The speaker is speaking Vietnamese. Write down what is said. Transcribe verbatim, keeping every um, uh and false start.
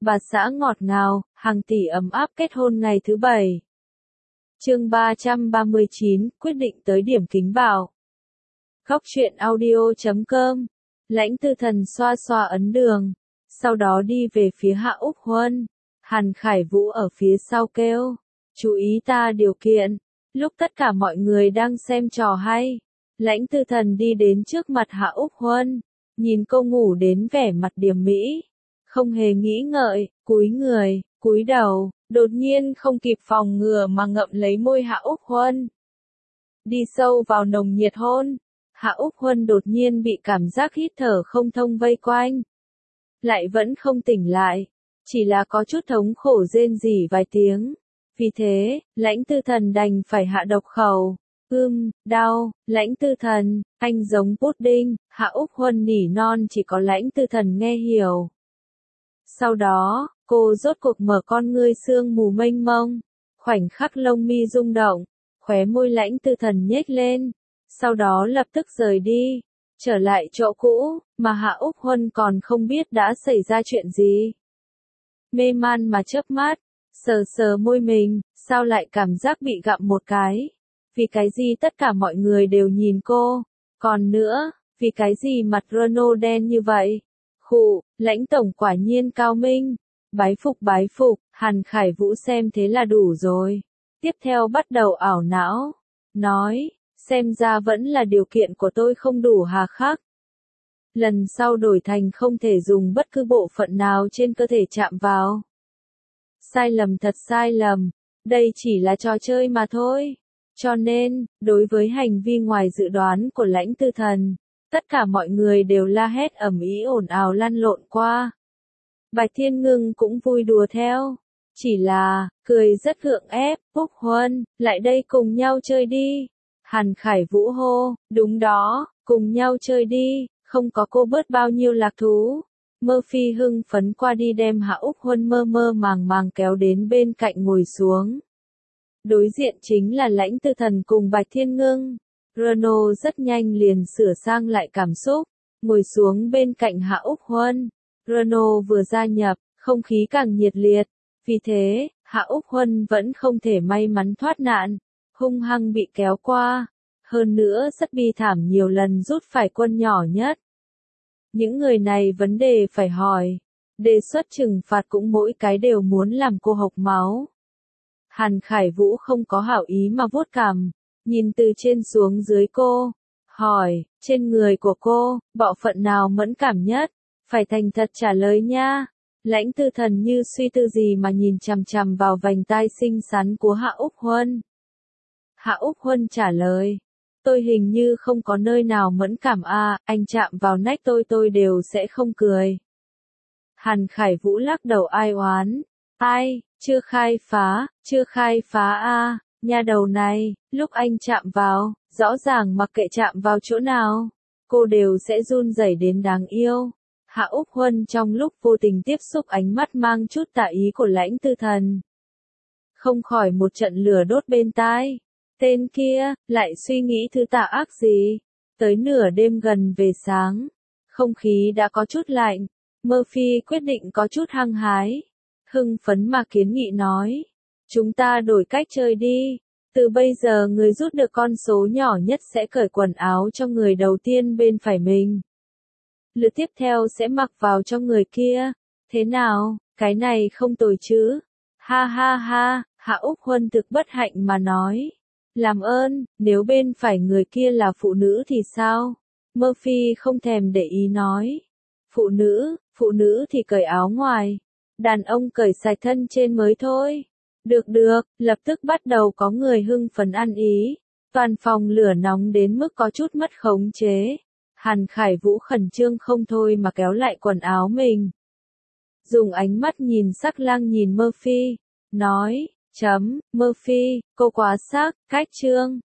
bà xã ngọt ngào, hàng tỷ ấm áp kết hôn ngày thứ bảy. Chương ba trăm ba mươi chín, quyết định tới điểm kính bảo. Góc truyện audio chấm com. Lãnh Tư Thần xoa xoa ấn đường, sau đó đi về phía Hạ Úc Huân. Hàn Khải Vũ ở phía sau kêu, chú ý ta điều kiện. Lúc tất cả mọi người đang xem trò hay, Lãnh Tư Thần đi đến trước mặt Hạ Úc Huân, nhìn cô ngủ đến vẻ mặt điềm mỹ, không hề nghĩ ngợi, cúi người, cúi đầu, đột nhiên không kịp phòng ngừa mà ngậm lấy môi Hạ Úc Huân. Đi sâu vào nồng nhiệt hôn, Hạ Úc Huân đột nhiên bị cảm giác hít thở không thông vây quanh. Lại vẫn không tỉnh lại, chỉ là có chút thống khổ rên rỉ vài tiếng. Vì thế, Lãnh Tư Thần đành phải hạ độc khẩu. Ưm, đau, Lãnh Tư Thần, anh giống pudding, Hạ Úc Huân nỉ non chỉ có Lãnh Tư Thần nghe hiểu. Sau đó, cô rốt cuộc mở con ngươi sương mù mênh mông, khoảnh khắc lông mi rung động, khóe môi Lãnh Tư Thần nhếch lên, sau đó lập tức rời đi, trở lại chỗ cũ, mà Hạ Úc Huân còn không biết đã xảy ra chuyện gì. Mê man mà chớp mắt, sờ sờ môi mình, sao lại cảm giác bị gặm một cái? Vì cái gì tất cả mọi người đều nhìn cô? Còn nữa, vì cái gì mặt Renault đen như vậy? Khụ, Lãnh tổng quả nhiên cao minh. Bái phục bái phục, Hàn Khải Vũ xem thế là đủ rồi. Tiếp theo bắt đầu ảo não, nói, xem ra vẫn là điều kiện của tôi không đủ hà khắc. Lần sau đổi thành không thể dùng bất cứ bộ phận nào trên cơ thể chạm vào. Sai lầm thật sai lầm, đây chỉ là trò chơi mà thôi. Cho nên, đối với hành vi ngoài dự đoán của Lãnh Tư Thần, tất cả mọi người đều la hét ầm ĩ ồn ào lăn lộn qua. Bạch Thiên Ngưng cũng vui đùa theo, chỉ là, cười rất gượng ép, Úc Huân, lại đây cùng nhau chơi đi. Hàn Khải Vũ hô, đúng đó, cùng nhau chơi đi, không có cô bớt bao nhiêu lạc thú. Murphy hưng phấn qua đi đem Hạ Úc Huân mơ mơ màng màng kéo đến bên cạnh ngồi xuống. Đối diện chính là Lãnh Tư Thần cùng Bạch Thiên Ngưng. Renault rất nhanh liền sửa sang lại cảm xúc, ngồi xuống bên cạnh Hạ Úc Huân. Renault vừa gia nhập, không khí càng nhiệt liệt, vì thế, Hạ Úc Huân vẫn không thể may mắn thoát nạn, hung hăng bị kéo qua, hơn nữa rất bi thảm nhiều lần rút phải quân nhỏ nhất. Những người này vấn đề phải hỏi, đề xuất trừng phạt cũng mỗi cái đều muốn làm cô hộc máu. Hàn Khải Vũ không có hảo ý mà vuốt cằm, nhìn từ trên xuống dưới cô, hỏi, trên người của cô, bộ phận nào mẫn cảm nhất, phải thành thật trả lời nha. Lãnh Tư Thần như suy tư gì mà nhìn chằm chằm vào vành tai xinh xắn của Hạ Úc Huân. Hạ Úc Huân trả lời, tôi hình như không có nơi nào mẫn cảm à, anh chạm vào nách tôi tôi đều sẽ không cười. Hàn Khải Vũ lắc đầu ai oán, ai, chưa khai phá, chưa khai phá a, nha đầu này, lúc anh chạm vào, rõ ràng mặc kệ chạm vào chỗ nào, cô đều sẽ run rẩy đến đáng yêu. Hạ Úc Huân trong lúc vô tình tiếp xúc ánh mắt mang chút tà ý của Lãnh Tư Thần, không khỏi một trận lửa đốt bên tai. Tên kia, lại suy nghĩ thứ tà ác gì? Tới nửa đêm gần về sáng, không khí đã có chút lạnh, Murphy quyết định có chút hăng hái. Hưng phấn mà kiến nghị nói, chúng ta đổi cách chơi đi. Từ bây giờ người rút được con số nhỏ nhất sẽ cởi quần áo cho người đầu tiên bên phải mình. Lượt tiếp theo sẽ mặc vào cho người kia. Thế nào, cái này không tồi chứ? Ha ha ha, Hạ Úc Huân thực bất hạnh mà nói. Làm ơn, nếu bên phải người kia là phụ nữ thì sao? Murphy không thèm để ý nói. Phụ nữ, phụ nữ thì cởi áo ngoài. Đàn ông cởi sạch thân trên mới thôi. Được được, lập tức bắt đầu có người hưng phấn ăn ý. Toàn phòng lửa nóng đến mức có chút mất khống chế. Hàn Khải Vũ khẩn trương không thôi mà kéo lại quần áo mình. Dùng ánh mắt nhìn sắc lang nhìn Murphy, nói, chấm, Murphy, cô quá sắc, cách trương,